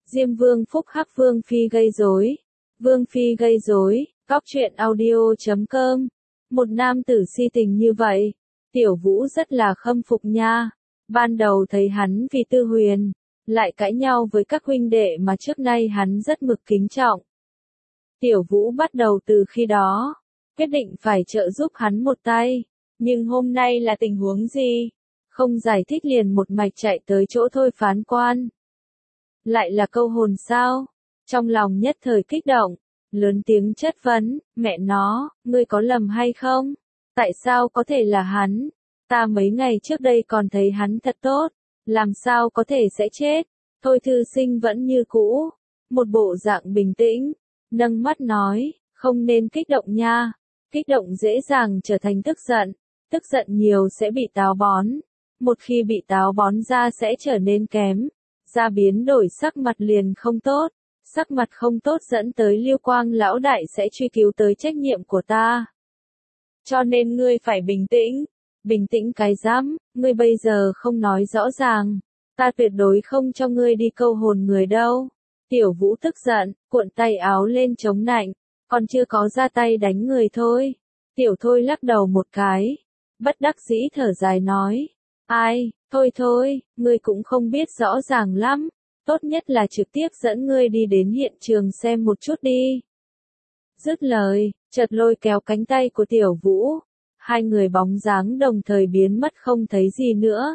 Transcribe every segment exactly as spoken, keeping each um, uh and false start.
Diêm Vương phúc hắc Vương Phi gây rối. Vương Phi gây rối, Cóc truyện audio chấm com. Một nam tử si tình như vậy, Tiểu Vũ rất là khâm phục nha. Ban đầu thấy hắn vì Tư Huyền, lại cãi nhau với các huynh đệ mà trước nay hắn rất mực kính trọng. Tiểu Vũ bắt đầu từ khi đó, quyết định phải trợ giúp hắn một tay. Nhưng hôm nay là tình huống gì? Không giải thích liền một mạch chạy tới chỗ thôi phán quan. Lại là câu hồn sao? Trong lòng nhất thời kích động, lớn tiếng chất vấn, mẹ nó, ngươi có lầm hay không? Tại sao có thể là hắn? Ta mấy ngày trước đây còn thấy hắn thật tốt, làm sao có thể sẽ chết? Thôi thư sinh vẫn như cũ, một bộ dạng bình tĩnh, nâng mắt nói, không nên kích động nha, kích động dễ dàng trở thành tức giận, tức giận nhiều sẽ bị táo bón, một khi bị táo bón da sẽ trở nên kém, da biến đổi sắc mặt liền không tốt, sắc mặt không tốt dẫn tới Lưu Quang lão đại sẽ truy cứu tới trách nhiệm của ta. Cho nên ngươi phải bình tĩnh, bình tĩnh cái rắm, ngươi bây giờ không nói rõ ràng, ta tuyệt đối không cho ngươi đi câu hồn người đâu. Tiểu Vũ tức giận, cuộn tay áo lên chống nạnh, còn chưa có ra tay đánh người thôi. Tiểu Thôi lắc đầu một cái, bất đắc dĩ thở dài nói, ai, thôi thôi, ngươi cũng không biết rõ ràng lắm, tốt nhất là trực tiếp dẫn ngươi đi đến hiện trường xem một chút đi. Dứt lời, chợt lôi kéo cánh tay của Tiểu Vũ, hai người bóng dáng đồng thời biến mất không thấy gì nữa.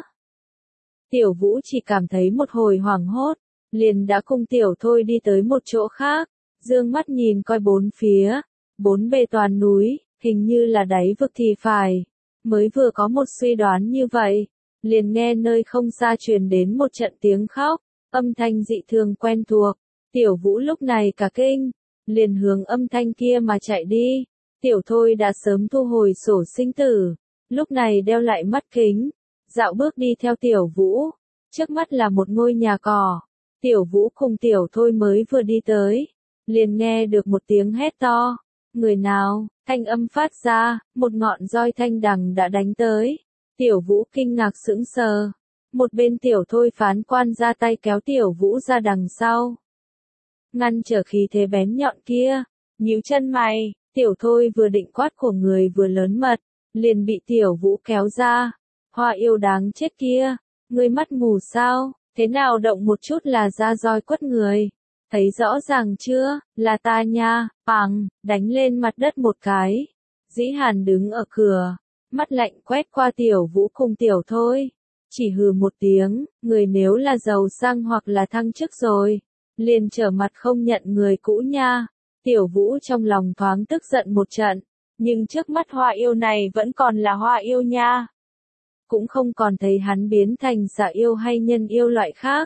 Tiểu Vũ chỉ cảm thấy một hồi hoảng hốt, liền đã cùng Tiểu Thôi đi tới một chỗ khác, dương mắt nhìn coi bốn phía, bốn bề toàn núi, hình như là đáy vực thì phải. Mới vừa có một suy đoán như vậy, liền nghe nơi không xa truyền đến một trận tiếng khóc, âm thanh dị thường quen thuộc. Tiểu Vũ lúc này cả kinh, liền hướng âm thanh kia mà chạy đi. Tiểu Thôi đã sớm thu hồi sổ sinh tử, lúc này đeo lại mắt kính, dạo bước đi theo Tiểu Vũ. Trước mắt là một ngôi nhà cỏ. Tiểu Vũ cùng Tiểu Thôi mới vừa đi tới, liền nghe được một tiếng hét to. Người nào? Thanh âm phát ra, một ngọn roi thanh đằng đã đánh tới. Tiểu Vũ kinh ngạc sững sờ. Một bên Tiểu Thôi phán quan ra tay kéo Tiểu Vũ ra đằng sau, ngăn trở khí thế bén nhọn kia. Nhíu chân mày, Tiểu Thôi vừa định quát của người vừa lớn mật, liền bị Tiểu Vũ kéo ra. Hoa yêu đáng chết kia, ngươi mắt mù sao, thế nào động một chút là ra roi quất người. Thấy rõ ràng chưa, là ta nha, bằng, đánh lên mặt đất một cái. Dĩ Hàn đứng ở cửa, mắt lạnh quét qua Tiểu Vũ cùng Tiểu Thôi. Chỉ hừ một tiếng, người nếu là giàu sang hoặc là thăng chức rồi, liền trở mặt không nhận người cũ nha. Tiểu Vũ trong lòng thoáng tức giận một trận, nhưng trước mắt hoa yêu này vẫn còn là hoa yêu nha. Cũng không còn thấy hắn biến thành xà yêu hay nhân yêu loại khác.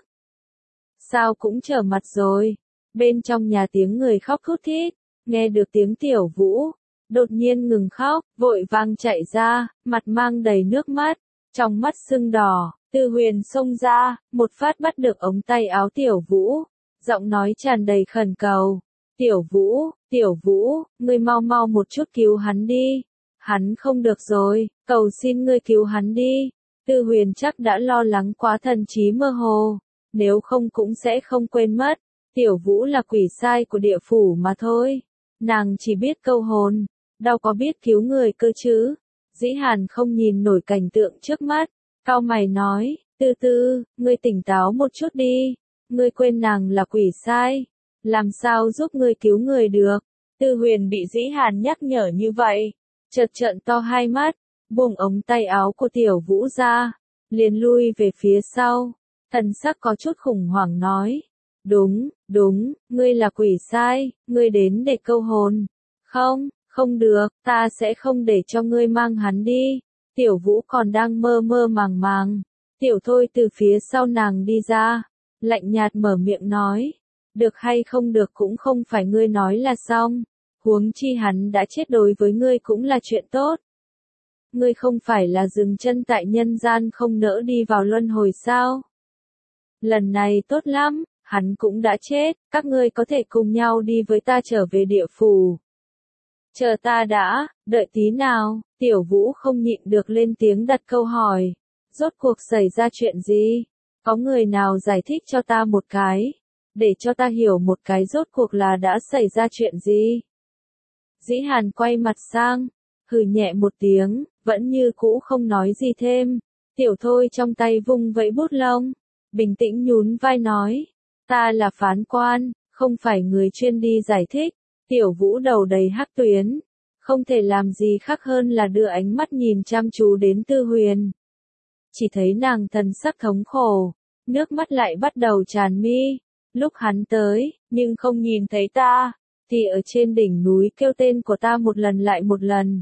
Sao cũng trở mặt rồi. Bên trong nhà tiếng người khóc thút thít, nghe được tiếng Tiểu Vũ, đột nhiên ngừng khóc, vội vàng chạy ra, mặt mang đầy nước mắt, trong mắt sưng đỏ. Tư Huyền xông ra, một phát bắt được ống tay áo Tiểu Vũ, giọng nói tràn đầy khẩn cầu. Tiểu Vũ, Tiểu Vũ, ngươi mau mau một chút cứu hắn đi. Hắn không được rồi, cầu xin ngươi cứu hắn đi. Tư Huyền chắc đã lo lắng quá thần trí mơ hồ, nếu không cũng sẽ không quên mất. Tiểu Vũ là quỷ sai của địa phủ mà thôi. Nàng chỉ biết câu hồn, đâu có biết cứu người cơ chứ. Dĩ Hàn không nhìn nổi cảnh tượng trước mắt, cau mày nói, Tư Tư, ngươi tỉnh táo một chút đi. Ngươi quên nàng là quỷ sai, làm sao giúp ngươi cứu người được. Tư Huyền bị Dĩ Hàn nhắc nhở như vậy, chợt trợn to hai mắt, buông ống tay áo của Tiểu Vũ ra, liền lui về phía sau, thần sắc có chút khủng hoảng nói, đúng, đúng, ngươi là quỷ sai, ngươi đến để câu hồn. Không, không được, ta sẽ không để cho ngươi mang hắn đi. Tiểu Vũ còn đang mơ mơ màng màng, Tiểu Thôi từ phía sau nàng đi ra, lạnh nhạt mở miệng nói, được hay không được cũng không phải ngươi nói là xong, huống chi hắn đã chết đối với ngươi cũng là chuyện tốt. Ngươi không phải là dừng chân tại nhân gian không nỡ đi vào luân hồi sao? Lần này tốt lắm, hắn cũng đã chết, các ngươi có thể cùng nhau đi với ta trở về địa phủ. Chờ ta đã, đợi tí nào. Tiểu Vũ không nhịn được lên tiếng đặt câu hỏi. Rốt cuộc xảy ra chuyện gì? Có người nào giải thích cho ta một cái? để cho ta hiểu một cái rốt cuộc là đã xảy ra chuyện gì. Dĩ Hàn quay mặt sang, hừ nhẹ một tiếng, vẫn như cũ không nói gì thêm. Tiểu Thôi trong tay vung vẫy bút lông, bình tĩnh nhún vai nói, ta là phán quan, không phải người chuyên đi giải thích. Tiểu Vũ đầu đầy hắc tuyến, không thể làm gì khác hơn là đưa ánh mắt nhìn chăm chú đến Tư Huyền. Chỉ thấy nàng thần sắc thống khổ, nước mắt lại bắt đầu tràn mi. Lúc hắn tới, nhưng không nhìn thấy ta, thì ở trên đỉnh núi kêu tên của ta một lần lại một lần.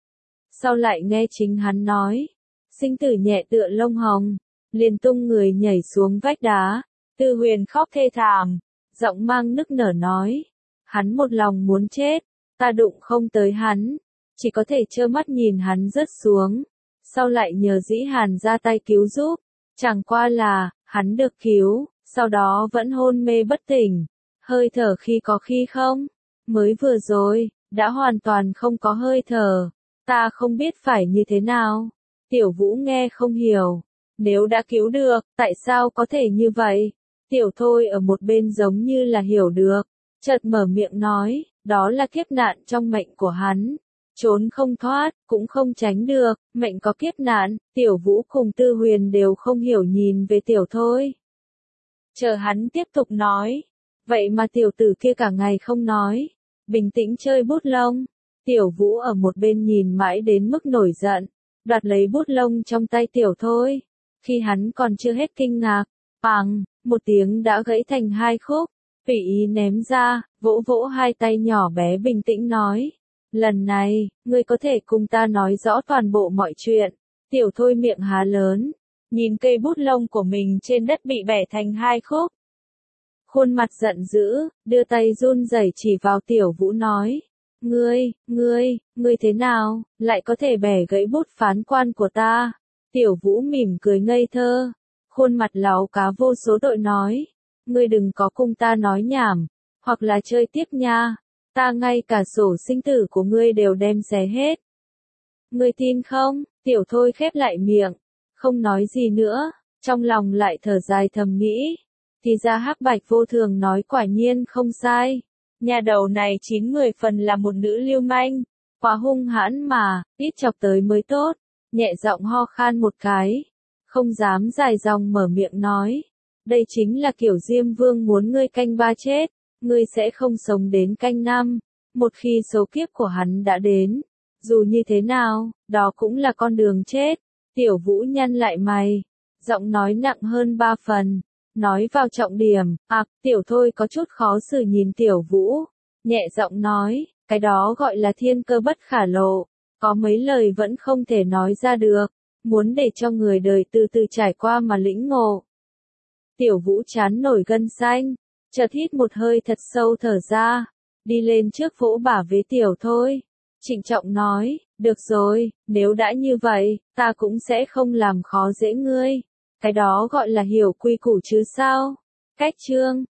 Sau lại nghe chính hắn nói, sinh tử nhẹ tựa lông hồng, liền tung người nhảy xuống vách đá. Tư Huyền khóc thê thảm, giọng mang nức nở nói, hắn một lòng muốn chết, ta đụng không tới hắn, chỉ có thể trơ mắt nhìn hắn rớt xuống. Sau lại nhờ Dĩ Hàn ra tay cứu giúp, chẳng qua là, hắn được cứu, sau đó vẫn hôn mê bất tỉnh, hơi thở khi có khi không, mới vừa rồi, đã hoàn toàn không có hơi thở, ta không biết phải như thế nào. Tiểu Vũ nghe không hiểu, nếu đã cứu được, tại sao có thể như vậy? Tiểu Thôi ở một bên giống như là hiểu được, chợt mở miệng nói, đó là kiếp nạn trong mệnh của hắn. Trốn không thoát, cũng không tránh được, mệnh có kiếp nạn. Tiểu Vũ cùng Tư Huyền đều không hiểu nhìn về Tiểu Thôi. Chờ hắn tiếp tục nói, vậy mà tiểu tử kia cả ngày không nói, bình tĩnh chơi bút lông. Tiểu Vũ ở một bên nhìn mãi đến mức nổi giận, đoạt lấy bút lông trong tay Tiểu Thôi. Khi hắn còn chưa hết kinh ngạc, bàng, một tiếng đã gãy thành hai khúc, tùy ý ném ra, vỗ vỗ hai tay nhỏ bé bình tĩnh nói. Lần này, ngươi có thể cùng ta nói rõ toàn bộ mọi chuyện. Tiểu Thôi miệng há lớn, nhìn cây bút lông của mình trên đất bị bẻ thành hai khúc. Khuôn mặt giận dữ, đưa tay run rẩy chỉ vào Tiểu Vũ nói. Ngươi, ngươi, ngươi thế nào, lại có thể bẻ gãy bút phán quan của ta? Tiểu Vũ mỉm cười ngây thơ, khuôn mặt láo cá vô số đội nói. Ngươi đừng có cùng ta nói nhảm, hoặc là chơi tiếp nha. Ta ngay cả sổ sinh tử của ngươi đều đem xé hết. Ngươi tin không? Tiểu Thôi khép lại miệng, không nói gì nữa, trong lòng lại thở dài thầm nghĩ. Thì ra Hắc Bạch Vô Thường nói quả nhiên không sai. Nhà đầu này chín mười phần là một nữ lưu manh, quá hung hãn mà, ít chọc tới mới tốt. Nhẹ giọng ho khan một cái, không dám dài dòng mở miệng nói. Đây chính là kiểu Diêm Vương muốn ngươi canh ba chết. Ngươi sẽ không sống đến canh năm, một khi số kiếp của hắn đã đến, dù như thế nào, đó cũng là con đường chết. Tiểu Vũ nhăn lại mày, giọng nói nặng hơn ba phần, nói vào trọng điểm. À, Tiểu Thôi có chút khó xử nhìn Tiểu Vũ, nhẹ giọng nói, cái đó gọi là thiên cơ bất khả lộ, có mấy lời vẫn không thể nói ra được, muốn để cho người đời từ từ trải qua mà lĩnh ngộ. Tiểu Vũ chán nổi gân xanh, chợt hít một hơi thật sâu thở ra, đi lên trước vỗ bả với Tiểu Thôi, trịnh trọng nói, được rồi, nếu đã như vậy, ta cũng sẽ không làm khó dễ ngươi, cái đó gọi là hiểu quy củ chứ sao. Cách chương